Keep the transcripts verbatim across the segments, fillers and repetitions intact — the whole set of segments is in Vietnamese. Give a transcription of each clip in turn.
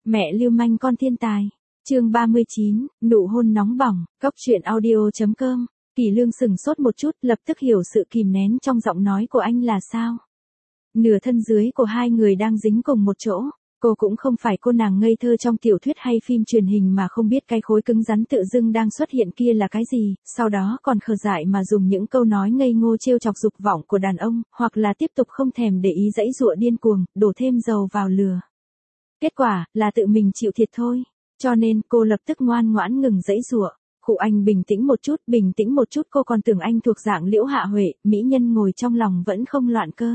Mẹ lưu manh con thiên tài. Chương ba mươi chín, nụ hôn nóng bỏng, cốc truyện audio chấm com. Kỳ Lương sừng sốt một chút, lập tức hiểu sự kìm nén trong giọng nói của anh là sao. Nửa thân dưới của hai người đang dính cùng một chỗ. Cô cũng không phải cô nàng ngây thơ trong tiểu thuyết hay phim truyền hình mà không biết cái khối cứng rắn tự dưng đang xuất hiện kia là cái gì, sau đó còn khờ dại mà dùng những câu nói ngây ngô trêu chọc dục vọng của đàn ông, hoặc là tiếp tục không thèm để ý dãy dụa điên cuồng, đổ thêm dầu vào lửa. Kết quả là tự mình chịu thiệt thôi, cho nên cô lập tức ngoan ngoãn ngừng dãy dụa. Cụ anh bình tĩnh một chút, bình tĩnh một chút, cô còn tưởng anh thuộc dạng Liễu Hạ Huệ, mỹ nhân ngồi trong lòng vẫn không loạn cơ.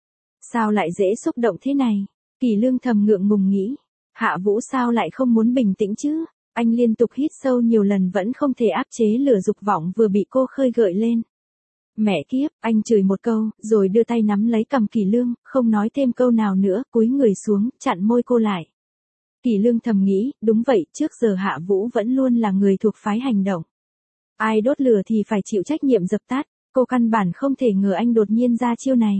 Sao lại dễ xúc động thế này? Kỳ Lương thầm ngượng ngùng nghĩ, Hạ Vũ sao lại không muốn bình tĩnh chứ? Anh liên tục hít sâu nhiều lần vẫn không thể áp chế lửa dục vọng vừa bị cô khơi gợi lên. Mẹ kiếp, anh chửi một câu, rồi đưa tay nắm lấy cằm Kỳ Lương, không nói thêm câu nào nữa, cúi người xuống, chặn môi cô lại. Kỳ Lương thầm nghĩ, đúng vậy, trước giờ Hạ Vũ vẫn luôn là người thuộc phái hành động. Ai đốt lửa thì phải chịu trách nhiệm dập tắt, cô căn bản không thể ngờ anh đột nhiên ra chiêu này.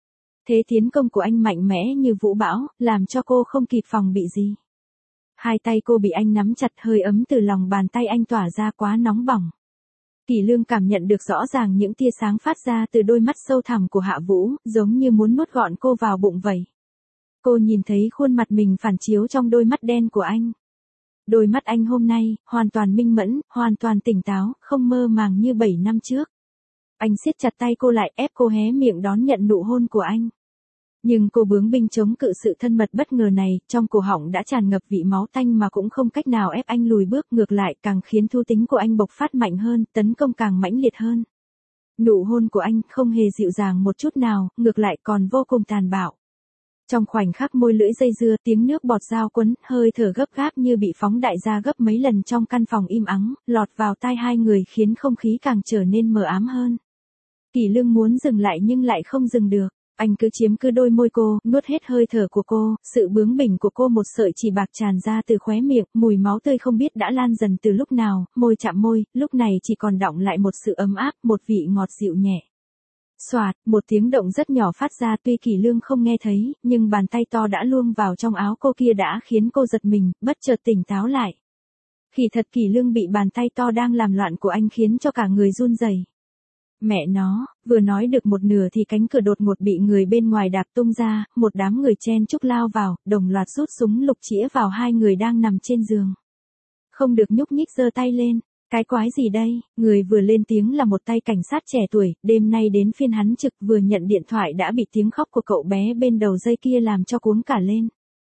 Thế tiến công của anh mạnh mẽ như vũ bão, làm cho cô không kịp phòng bị gì. Hai tay cô bị anh nắm chặt, hơi ấm từ lòng bàn tay anh tỏa ra quá nóng bỏng. Kỳ Lương cảm nhận được rõ ràng những tia sáng phát ra từ đôi mắt sâu thẳm của Hạ Vũ, giống như muốn nuốt gọn cô vào bụng vậy. Cô nhìn thấy khuôn mặt mình phản chiếu trong đôi mắt đen của anh. Đôi mắt anh hôm nay, hoàn toàn minh mẫn, hoàn toàn tỉnh táo, không mơ màng như bảy năm trước. Anh siết chặt tay cô lại, ép cô hé miệng đón nhận nụ hôn của anh. Nhưng cô bướng binh chống cự sự thân mật bất ngờ này, trong cổ họng đã tràn ngập vị máu tanh mà cũng không cách nào ép anh lùi bước, ngược lại càng khiến thú tính của anh bộc phát mạnh hơn, tấn công càng mãnh liệt hơn. Nụ hôn của anh không hề dịu dàng một chút nào, ngược lại còn vô cùng tàn bạo. Trong khoảnh khắc môi lưỡi dây dưa, tiếng nước bọt dao quấn, hơi thở gấp gáp như bị phóng đại ra gấp mấy lần trong căn phòng im ắng, lọt vào tai hai người khiến không khí càng trở nên mờ ám hơn. Kỳ Lương muốn dừng lại nhưng lại không dừng được, anh cứ chiếm cứ đôi môi cô, nuốt hết hơi thở của cô, sự bướng bỉnh của cô một sợi chỉ bạc tràn ra từ khóe miệng, mùi máu tươi không biết đã lan dần từ lúc nào, môi chạm môi, lúc này chỉ còn đọng lại một sự ấm áp, một vị ngọt dịu nhẹ. Xoạt, một tiếng động rất nhỏ phát ra, tuy Kỳ Lương không nghe thấy, nhưng bàn tay to đã luông vào trong áo cô kia đã khiến cô giật mình, bất chợt tỉnh táo lại. Kỳ thật Kỳ Lương bị bàn tay to đang làm loạn của anh khiến cho cả người run rẩy. Mẹ nó, vừa nói được một nửa thì cánh cửa đột ngột bị người bên ngoài đạp tung ra, một đám người chen chúc lao vào, đồng loạt rút súng lục chĩa vào hai người đang nằm trên giường. Không được nhúc nhích, giơ tay lên. Cái quái gì đây? Người vừa lên tiếng là một tay cảnh sát trẻ tuổi, đêm nay đến phiên hắn trực, vừa nhận điện thoại đã bị tiếng khóc của cậu bé bên đầu dây kia làm cho cuống cả lên.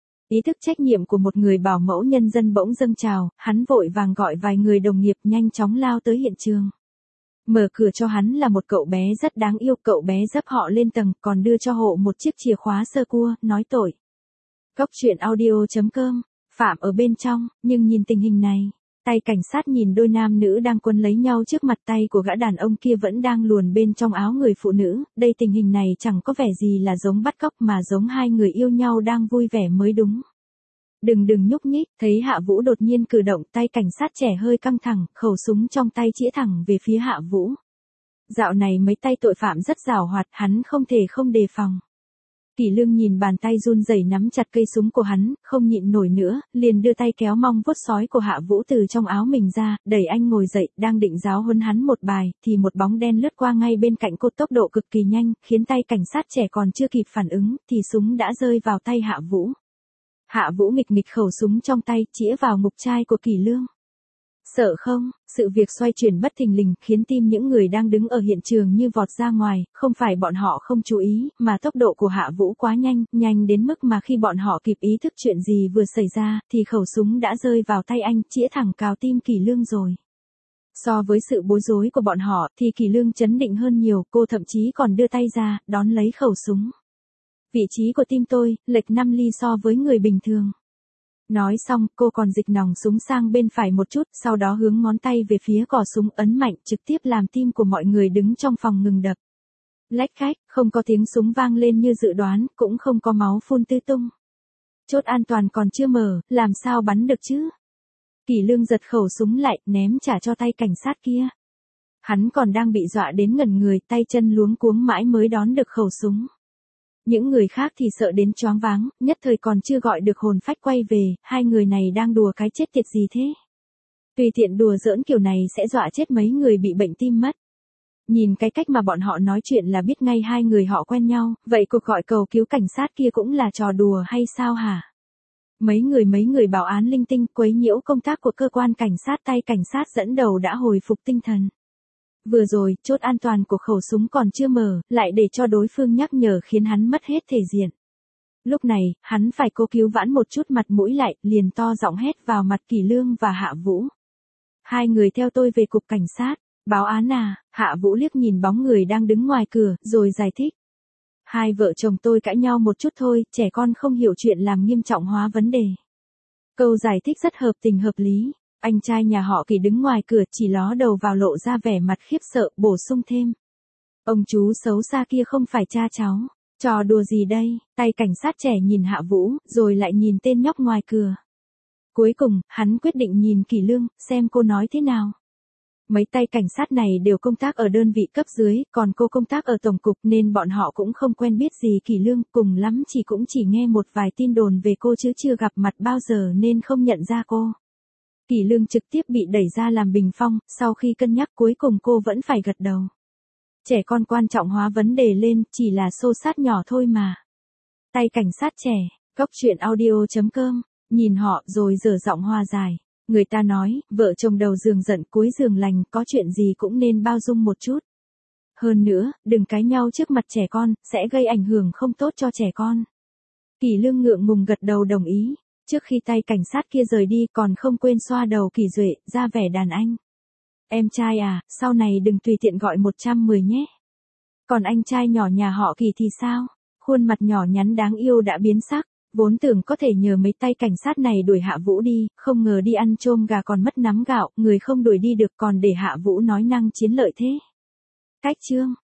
Ý thức trách nhiệm của một người bảo mẫu nhân dân bỗng dâng trào, hắn vội vàng gọi vài người đồng nghiệp nhanh chóng lao tới hiện trường. Mở cửa cho hắn là một cậu bé rất đáng yêu, cậu bé dấp họ lên tầng, còn đưa cho hộ một chiếc chìa khóa sơ cua, nói tội. Cốc truyện audio chấm com, Phạm ở bên trong, nhưng nhìn tình hình này. Tay cảnh sát nhìn đôi nam nữ đang quấn lấy nhau trước mặt, tay của gã đàn ông kia vẫn đang luồn bên trong áo người phụ nữ, đây tình hình này chẳng có vẻ gì là giống bắt cóc mà giống hai người yêu nhau đang vui vẻ mới đúng. Đừng đừng nhúc nhích, thấy Hạ Vũ đột nhiên cử động, tay cảnh sát trẻ hơi căng thẳng, khẩu súng trong tay chĩa thẳng về phía Hạ Vũ. Dạo này mấy tay tội phạm rất giàu hoạt, hắn không thể không đề phòng. Kỳ Lương nhìn bàn tay run rẩy nắm chặt cây súng của hắn, không nhịn nổi nữa, liền đưa tay kéo mong vuốt sói của Hạ Vũ từ trong áo mình ra, đẩy anh ngồi dậy, đang định giáo huấn hắn một bài, thì một bóng đen lướt qua ngay bên cạnh cô tốc độ cực kỳ nhanh, khiến tay cảnh sát trẻ còn chưa kịp phản ứng, thì súng đã rơi vào tay Hạ Vũ. Hạ Vũ nghịch nghịch khẩu súng trong tay, chĩa vào ngực trai của Kỳ Lương. Sợ không? Sự việc xoay chuyển bất thình lình, khiến tim những người đang đứng ở hiện trường như vọt ra ngoài, không phải bọn họ không chú ý, mà tốc độ của Hạ Vũ quá nhanh, nhanh đến mức mà khi bọn họ kịp ý thức chuyện gì vừa xảy ra, thì khẩu súng đã rơi vào tay anh, chĩa thẳng cào tim Kỳ Lương rồi. So với sự bối rối của bọn họ, thì Kỳ Lương trấn định hơn nhiều, cô thậm chí còn đưa tay ra, đón lấy khẩu súng. Vị trí của tim tôi, lệch năm ly so với người bình thường. Nói xong, cô còn dịch nòng súng sang bên phải một chút, sau đó hướng ngón tay về phía cò súng, ấn mạnh, trực tiếp làm tim của mọi người đứng trong phòng ngừng đập. Lách cách, không có tiếng súng vang lên như dự đoán, cũng không có máu phun tứ tung. Chốt an toàn còn chưa mở, làm sao bắn được chứ? Kỳ Lương giật khẩu súng lại, ném trả cho tay cảnh sát kia. Hắn còn đang bị dọa đến ngẩn người, tay chân luống cuống mãi mới đón được khẩu súng. Những người khác thì sợ đến choáng váng, nhất thời còn chưa gọi được hồn phách quay về, hai người này đang đùa cái chết tiệt gì thế? Tùy tiện đùa giỡn kiểu này sẽ dọa chết mấy người bị bệnh tim mất. Nhìn cái cách mà bọn họ nói chuyện là biết ngay hai người họ quen nhau, vậy cuộc gọi cầu cứu cảnh sát kia cũng là trò đùa hay sao hả? Mấy người mấy người báo án linh tinh quấy nhiễu công tác của cơ quan cảnh sát, tay cảnh sát dẫn đầu đã hồi phục tinh thần. Vừa rồi, chốt an toàn của khẩu súng còn chưa mở, lại để cho đối phương nhắc nhở khiến hắn mất hết thể diện. Lúc này, hắn phải cố cứu vãn một chút mặt mũi lại, liền to giọng hét vào mặt Kỷ Lương và Hạ Vũ. Hai người theo tôi về cục cảnh sát, báo án à? Hạ Vũ liếc nhìn bóng người đang đứng ngoài cửa, rồi giải thích. Hai vợ chồng tôi cãi nhau một chút thôi, trẻ con không hiểu chuyện làm nghiêm trọng hóa vấn đề. Câu giải thích rất hợp tình hợp lý. Anh trai nhà họ Kỷ đứng ngoài cửa chỉ ló đầu vào lộ ra vẻ mặt khiếp sợ, bổ sung thêm. Ông chú xấu xa kia không phải cha cháu. Trò đùa gì đây? Tay cảnh sát trẻ nhìn Hạ Vũ, rồi lại nhìn tên nhóc ngoài cửa. Cuối cùng, hắn quyết định nhìn Kỷ Lương, xem cô nói thế nào. Mấy tay cảnh sát này đều công tác ở đơn vị cấp dưới, còn cô công tác ở tổng cục nên bọn họ cũng không quen biết gì Kỷ Lương, cùng lắm chỉ cũng chỉ nghe một vài tin đồn về cô chứ chưa gặp mặt bao giờ nên không nhận ra cô. Kỷ Lương trực tiếp bị đẩy ra làm bình phong, sau khi cân nhắc cuối cùng cô vẫn phải gật đầu. Trẻ con quan trọng hóa vấn đề lên, chỉ là xô xát nhỏ thôi mà. Tay cảnh sát trẻ, cốc truyện audio chấm com, nhìn họ rồi dở giọng hòa giải. Người ta nói, vợ chồng đầu giường giận cuối giường lành, có chuyện gì cũng nên bao dung một chút. Hơn nữa, đừng cãi nhau trước mặt trẻ con, sẽ gây ảnh hưởng không tốt cho trẻ con. Kỷ Lương ngượng ngùng gật đầu đồng ý. Trước khi tay cảnh sát kia rời đi còn không quên xoa đầu Kỷ Duệ, ra vẻ đàn anh. Em trai à, sau này đừng tùy tiện gọi một trăm mười nhé. Còn anh trai nhỏ nhà họ Kỷ thì sao? Khuôn mặt nhỏ nhắn đáng yêu đã biến sắc. Vốn tưởng có thể nhờ mấy tay cảnh sát này đuổi Hạ Vũ đi, không ngờ đi ăn chôm gà còn mất nắm gạo, người không đuổi đi được còn để Hạ Vũ nói năng chiến lợi thế. Cách chương